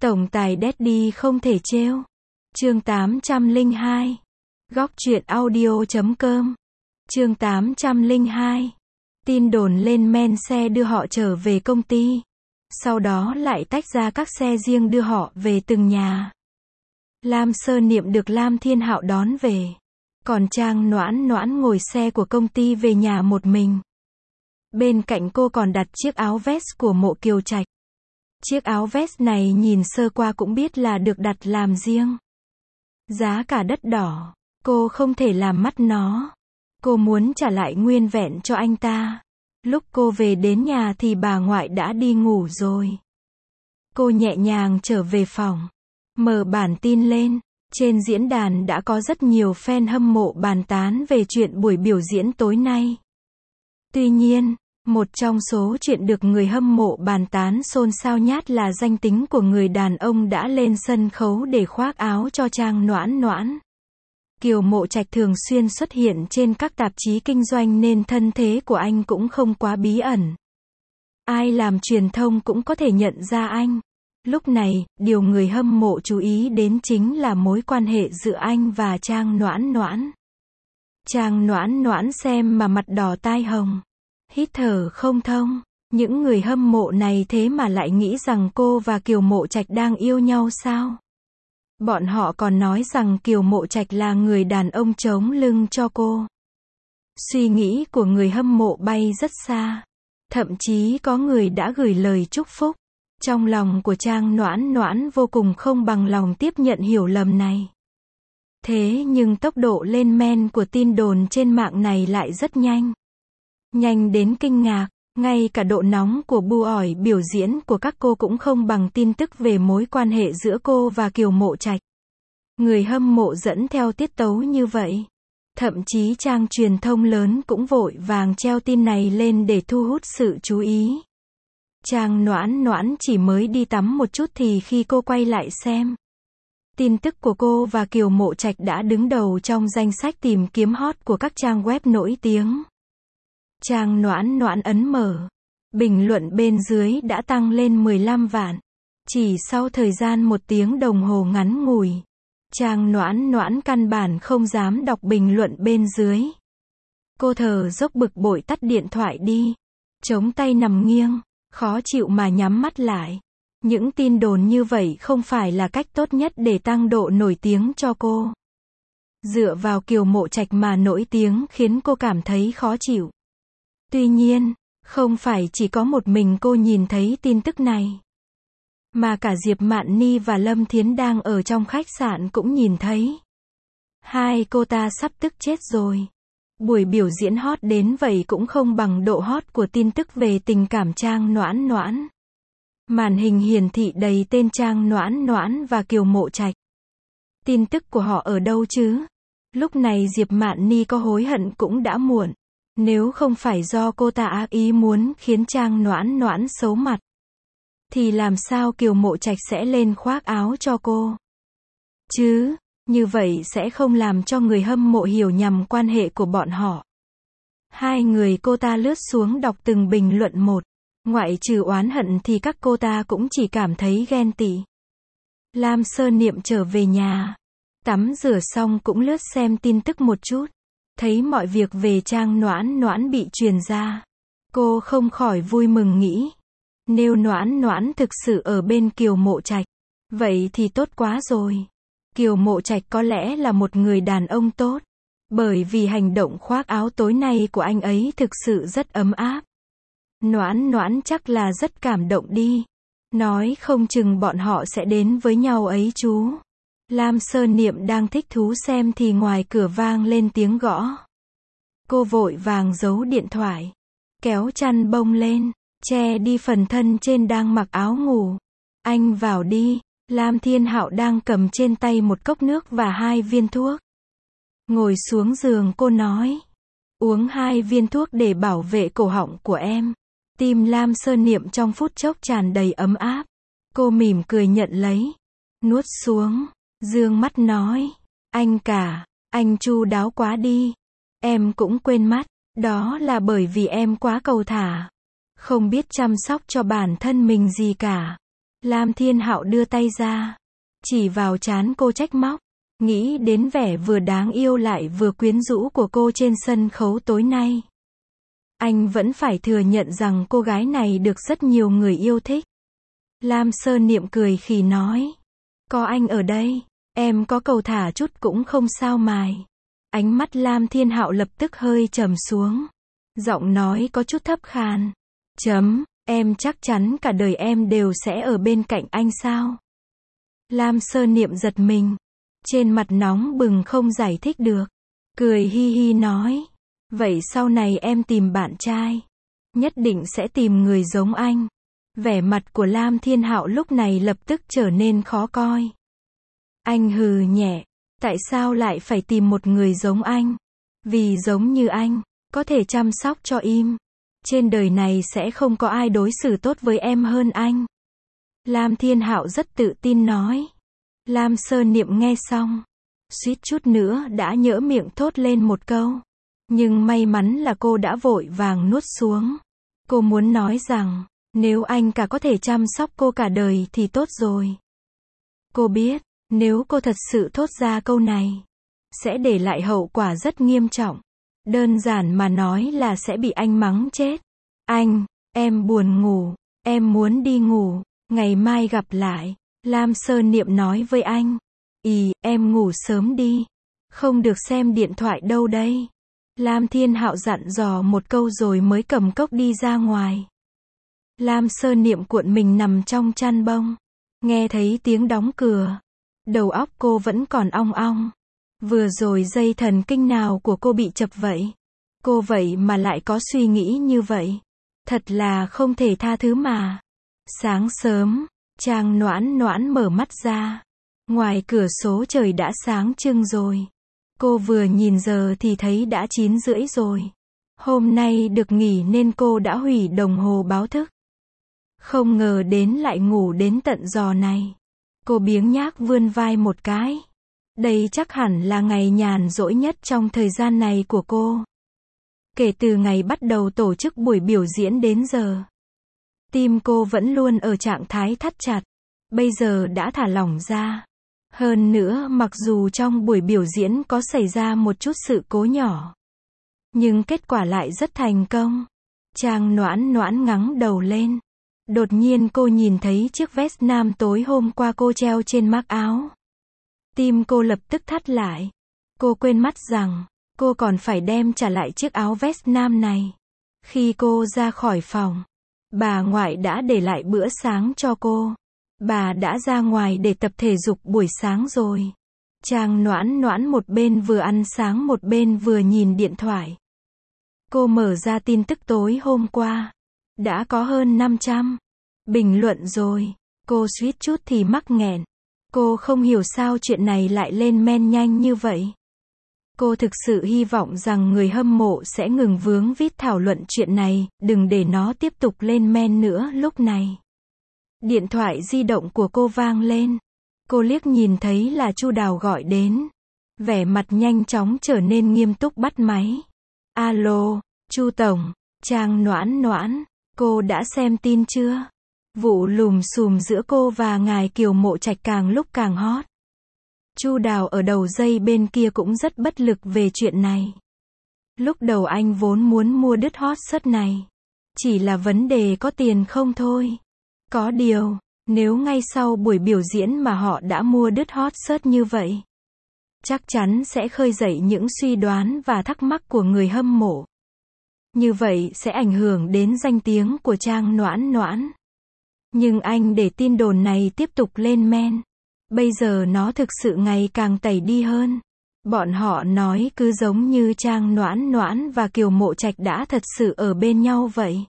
Tổng tài Daddy không thể trêu. Chương 802. Góc truyện audio.com. Chương 802. Tin đồn lên men xe đưa họ trở về công ty. Sau đó lại tách ra các xe riêng đưa họ về từng nhà. Lam Sơ Niệm được Lam Thiên Hạo đón về. Còn Trang Noãn Noãn ngồi xe của công ty về nhà một mình. Bên cạnh cô còn đặt chiếc áo vest của Mộ Kiều Trạch. Chiếc áo vest này nhìn sơ qua cũng biết là được đặt làm riêng. Giá cả đắt đỏ, cô không thể làm mất nó. Cô muốn trả lại nguyên vẹn cho anh ta. Lúc cô về đến nhà thì bà ngoại đã đi ngủ rồi. Cô nhẹ nhàng trở về phòng, mở bản tin lên. Trên diễn đàn đã có rất nhiều fan hâm mộ bàn tán về chuyện buổi biểu diễn tối nay. Tuy nhiên, một trong số chuyện được người hâm mộ bàn tán xôn xao nhất là danh tính của người đàn ông đã lên sân khấu để khoác áo cho Trang Noãn Noãn. Kiều Mộ Trạch thường xuyên xuất hiện trên các tạp chí kinh doanh nên thân thế của anh cũng không quá bí ẩn. Ai làm truyền thông cũng có thể nhận ra anh. Lúc này, điều người hâm mộ chú ý đến chính là mối quan hệ giữa anh và Trang Noãn Noãn. Trang Noãn Noãn xem mà mặt đỏ tai hồng, hít thở không thông. Những người hâm mộ này thế mà lại nghĩ rằng cô và Kiều Mộ Trạch đang yêu nhau sao? Bọn họ còn nói rằng Kiều Mộ Trạch là người đàn ông chống lưng cho cô. Suy nghĩ của người hâm mộ bay rất xa. Thậm chí có người đã gửi lời chúc phúc. Trong lòng của Trang Noãn Noãn vô cùng không bằng lòng tiếp nhận hiểu lầm này. Thế nhưng tốc độ lên men của tin đồn trên mạng này lại rất nhanh. Nhanh đến kinh ngạc, ngay cả độ nóng của bu ỏi biểu diễn của các cô cũng không bằng tin tức về mối quan hệ giữa cô và Kiều Mộ Trạch. Người hâm mộ dẫn theo tiết tấu như vậy. Thậm chí trang truyền thông lớn cũng vội vàng treo tin này lên để thu hút sự chú ý. Trang Noãn Noãn chỉ mới đi tắm một chút thì khi cô quay lại xem, tin tức của cô và Kiều Mộ Trạch đã đứng đầu trong danh sách tìm kiếm hot của các trang web nổi tiếng. Trang Noãn Noãn ấn mở. Bình luận bên dưới đã tăng lên 15 vạn. Chỉ sau thời gian 1 tiếng đồng hồ ngắn ngủi, Trang Noãn Noãn căn bản không dám đọc bình luận bên dưới. Cô thở dốc bực bội tắt điện thoại đi. Chống tay nằm nghiêng, khó chịu mà nhắm mắt lại. Những tin đồn như vậy không phải là cách tốt nhất để tăng độ nổi tiếng cho cô. Dựa vào Kiều Mộ Trạch mà nổi tiếng khiến cô cảm thấy khó chịu. Tuy nhiên, không phải chỉ có một mình cô nhìn thấy tin tức này. Mà cả Diệp Mạn Ni và Lâm Thiến đang ở trong khách sạn cũng nhìn thấy. Hai cô ta sắp tức chết rồi. Buổi biểu diễn hot đến vậy cũng không bằng độ hot của tin tức về tình cảm Trang Noãn Noãn. Màn hình hiển thị đầy tên Trang Noãn Noãn và Kiều Mộ Trạch. Tin tức của họ ở đâu chứ? Lúc này Diệp Mạn Ni có hối hận cũng đã muộn. Nếu không phải do cô ta ác ý muốn khiến Trang Noãn Noãn xấu mặt, thì làm sao Kiều Mộ Trạch sẽ lên khoác áo cho cô? Chứ, như vậy sẽ không làm cho người hâm mộ hiểu nhầm quan hệ của bọn họ. Hai người cô ta lướt xuống đọc từng bình luận một. Ngoại trừ oán hận thì các cô ta cũng chỉ cảm thấy ghen tị. Lam Sơ Niệm trở về nhà. Tắm rửa xong cũng lướt xem tin tức một chút. Thấy mọi việc về Trang Noãn Noãn bị truyền ra. Cô không khỏi vui mừng nghĩ. Nếu Noãn Noãn thực sự ở bên Kiều Mộ Trạch, vậy thì tốt quá rồi. Kiều Mộ Trạch có lẽ là một người đàn ông tốt. Bởi vì hành động khoác áo tối nay của anh ấy thực sự rất ấm áp. Noãn Noãn chắc là rất cảm động đi. Nói không chừng bọn họ sẽ đến với nhau ấy chú. Lam Sơ Niệm đang thích thú xem thì ngoài cửa vang lên tiếng gõ. Cô vội vàng giấu điện thoại, kéo chăn bông lên, che đi phần thân trên đang mặc áo ngủ. Anh vào đi. Lam Thiên Hạo đang cầm trên tay một cốc nước và 2 viên thuốc. Ngồi xuống giường cô nói. Uống 2 viên thuốc để bảo vệ cổ họng của em. Tim Lam Sơ Niệm trong phút chốc tràn đầy ấm áp. Cô mỉm cười nhận lấy. Nuốt xuống. Dương mắt nói. Anh cả, anh chu đáo quá đi. Em cũng quên mất. Đó là bởi vì em quá cầu thả. Không biết chăm sóc cho bản thân mình gì cả. Lam Thiên Hạo đưa tay ra, chỉ vào trán cô trách móc, nghĩ đến vẻ vừa đáng yêu lại vừa quyến rũ của cô trên sân khấu tối nay. Anh vẫn phải thừa nhận rằng cô gái này được rất nhiều người yêu thích. Lam Sơ Niệm cười khì nói, có anh ở đây, em có cầu thả chút cũng không sao mài. Ánh mắt Lam Thiên Hạo lập tức hơi trầm xuống. Giọng nói có chút thấp khàn. Em chắc chắn cả đời em đều sẽ ở bên cạnh anh sao? Lam Sơ Niệm giật mình. Trên mặt nóng bừng không giải thích được. Cười hi hi nói. Vậy sau này em tìm bạn trai. Nhất định sẽ tìm người giống anh. Vẻ mặt của Lam Thiên Hạo lúc này lập tức trở nên khó coi. Anh hừ nhẹ. Tại sao lại phải tìm một người giống anh? Vì giống như anh, có thể chăm sóc cho em. Trên đời này sẽ không có ai đối xử tốt với em hơn anh. Lam Thiên Hạo rất tự tin nói. Lam Sơ Niệm nghe xong, suýt chút nữa đã nhỡ miệng thốt lên một câu. Nhưng may mắn là cô đã vội vàng nuốt xuống. Cô muốn nói rằng, nếu anh cả có thể chăm sóc cô cả đời thì tốt rồi. Cô biết, nếu cô thật sự thốt ra câu này, sẽ để lại hậu quả rất nghiêm trọng. Đơn giản mà nói là sẽ bị anh mắng chết. Anh, em buồn ngủ, em muốn đi ngủ, ngày mai gặp lại. Lam Sơ Niệm nói với anh. Em ngủ sớm đi. Không được xem điện thoại đâu đây. Lam Thiên Hạo dặn dò một câu rồi mới cầm cốc đi ra ngoài. Lam Sơ Niệm cuộn mình nằm trong chăn bông. Nghe thấy tiếng đóng cửa. Đầu óc cô vẫn còn ong ong. Vừa rồi dây thần kinh nào của cô bị chập vậy? Cô vậy mà lại có suy nghĩ như vậy. Thật là không thể tha thứ mà. Sáng sớm, Trang Noãn Noãn mở mắt ra. Ngoài cửa sổ trời đã sáng trưng rồi. Cô vừa nhìn giờ thì thấy đã 9:30 rồi. Hôm nay được nghỉ nên cô đã hủy đồng hồ báo thức. Không ngờ đến lại ngủ đến tận giờ này. Cô biếng nhác vươn vai một cái. Đây chắc hẳn là ngày nhàn rỗi nhất trong thời gian này của cô. Kể từ ngày bắt đầu tổ chức buổi biểu diễn đến giờ, tim cô vẫn luôn ở trạng thái thắt chặt. Bây giờ đã thả lỏng ra. Hơn nữa mặc dù trong buổi biểu diễn có xảy ra một chút sự cố nhỏ, nhưng kết quả lại rất thành công. Trang Noãn Noãn ngẩng đầu lên. Đột nhiên cô nhìn thấy chiếc vest nam tối hôm qua cô treo trên mác áo. Tim cô lập tức thắt lại. Cô quên mất rằng, cô còn phải đem trả lại chiếc áo vest nam này. Khi cô ra khỏi phòng, bà ngoại đã để lại bữa sáng cho cô. Bà đã ra ngoài để tập thể dục buổi sáng rồi. Trang Noãn Noãn một bên vừa ăn sáng một bên vừa nhìn điện thoại. Cô mở ra tin tức tối hôm qua. Đã có hơn 500 bình luận rồi. Cô suýt chút thì mắc nghẹn. Cô không hiểu sao chuyện này lại lên men nhanh như vậy. Cô thực sự hy vọng rằng người hâm mộ sẽ ngừng vướng víu thảo luận chuyện này, đừng để nó tiếp tục lên men nữa. Lúc này, điện thoại di động của cô vang lên. Cô liếc nhìn thấy là Chu Đào gọi đến. Vẻ mặt nhanh chóng trở nên nghiêm túc bắt máy. Alo, Chu Tổng, Trang Noãn Noãn, cô đã xem tin chưa? Vụ lùm xùm giữa cô và ngài Kiều Mộ Trạch càng lúc càng hot. Chu Đào ở đầu dây bên kia cũng rất bất lực về chuyện này. Lúc đầu anh vốn muốn mua đứt hot search này. Chỉ là vấn đề có tiền không thôi. Có điều, nếu ngay sau buổi biểu diễn mà họ đã mua đứt hot search như vậy, chắc chắn sẽ khơi dậy những suy đoán và thắc mắc của người hâm mộ. Như vậy sẽ ảnh hưởng đến danh tiếng của Trang Noãn Noãn. Nhưng anh để tin đồn này tiếp tục lên men. Bây giờ nó thực sự ngày càng tẩy đi hơn. Bọn họ nói cứ giống như Trang Noãn Noãn và Kiều Mộ Trạch đã thật sự ở bên nhau vậy.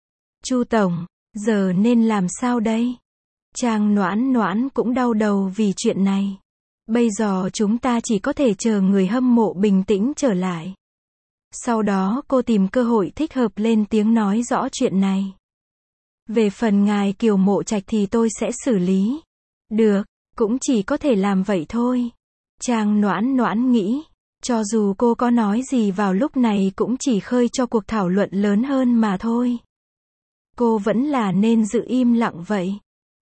Chu Tổng, giờ nên làm sao đây? Trang Noãn Noãn cũng đau đầu vì chuyện này. Bây giờ chúng ta chỉ có thể chờ người hâm mộ bình tĩnh trở lại. Sau đó cô tìm cơ hội thích hợp lên tiếng nói rõ chuyện này. Về phần ngài Kiều Mộ Trạch thì tôi sẽ xử lý. Được, cũng chỉ có thể làm vậy thôi. Trang Noãn Noãn nghĩ, cho dù cô có nói gì vào lúc này cũng chỉ khơi cho cuộc thảo luận lớn hơn mà thôi. Cô vẫn là nên giữ im lặng vậy.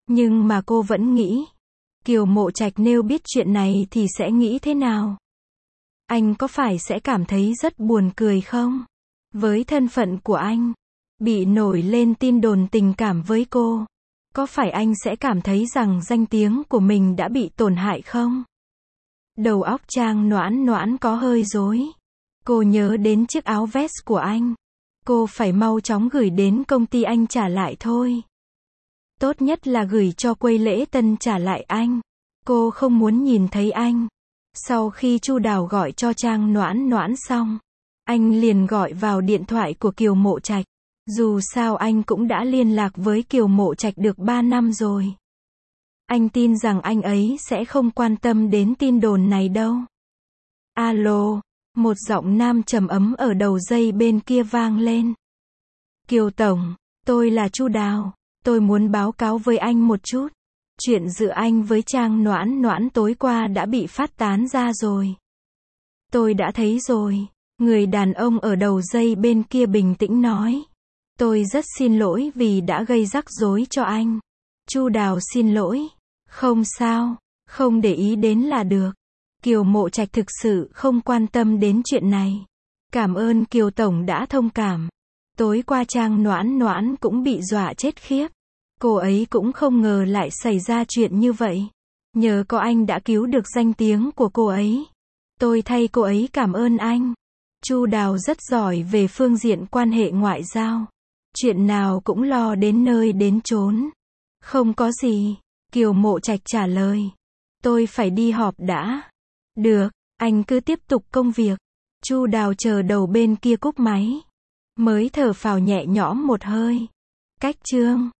Nhưng mà cô vẫn nghĩ, Kiều Mộ Trạch nếu biết chuyện này thì sẽ nghĩ thế nào? Anh có phải sẽ cảm thấy rất buồn cười không? Với thân phận của anh, bị nổi lên tin đồn tình cảm với cô, có phải anh sẽ cảm thấy rằng danh tiếng của mình đã bị tổn hại không? Đầu óc Trang Noãn Noãn có hơi rối. Cô nhớ đến chiếc áo vest của anh. Cô phải mau chóng gửi đến công ty anh trả lại thôi. Tốt nhất là gửi cho Quây Lễ Tân trả lại anh. Cô không muốn nhìn thấy anh. Sau khi Chu Đào gọi cho Trang Noãn Noãn xong, anh liền gọi vào điện thoại của Kiều Mộ Trạch. Dù sao anh cũng đã liên lạc với Kiều Mộ Trạch được 3 năm rồi. Anh tin rằng anh ấy sẽ không quan tâm đến tin đồn này đâu. Alo, một giọng nam trầm ấm ở đầu dây bên kia vang lên. Kiều Tổng, tôi là Chu Đào, tôi muốn báo cáo với anh một chút. Chuyện giữa anh với Trang Noãn Noãn tối qua đã bị phát tán ra rồi. Tôi đã thấy rồi, người đàn ông ở đầu dây bên kia bình tĩnh nói. Tôi rất xin lỗi vì đã gây rắc rối cho anh. Chu Đào xin lỗi. Không sao, không để ý đến là được. Kiều Mộ Trạch thực sự không quan tâm đến chuyện này. Cảm ơn Kiều Tổng đã thông cảm. Tối qua Trang Noãn Noãn cũng bị dọa chết khiếp. Cô ấy cũng không ngờ lại xảy ra chuyện như vậy. Nhờ có anh đã cứu được danh tiếng của cô ấy. Tôi thay cô ấy cảm ơn anh. Chu Đào rất giỏi về phương diện quan hệ ngoại giao. Chuyện nào cũng lo đến nơi đến chốn. Không có gì. Kiều Mộ Trạch trả lời. Tôi phải đi họp đã. Được, anh cứ tiếp tục công việc. Chu Đào chờ đầu bên kia cúp máy. Mới thở phào nhẹ nhõm một hơi. Cách chương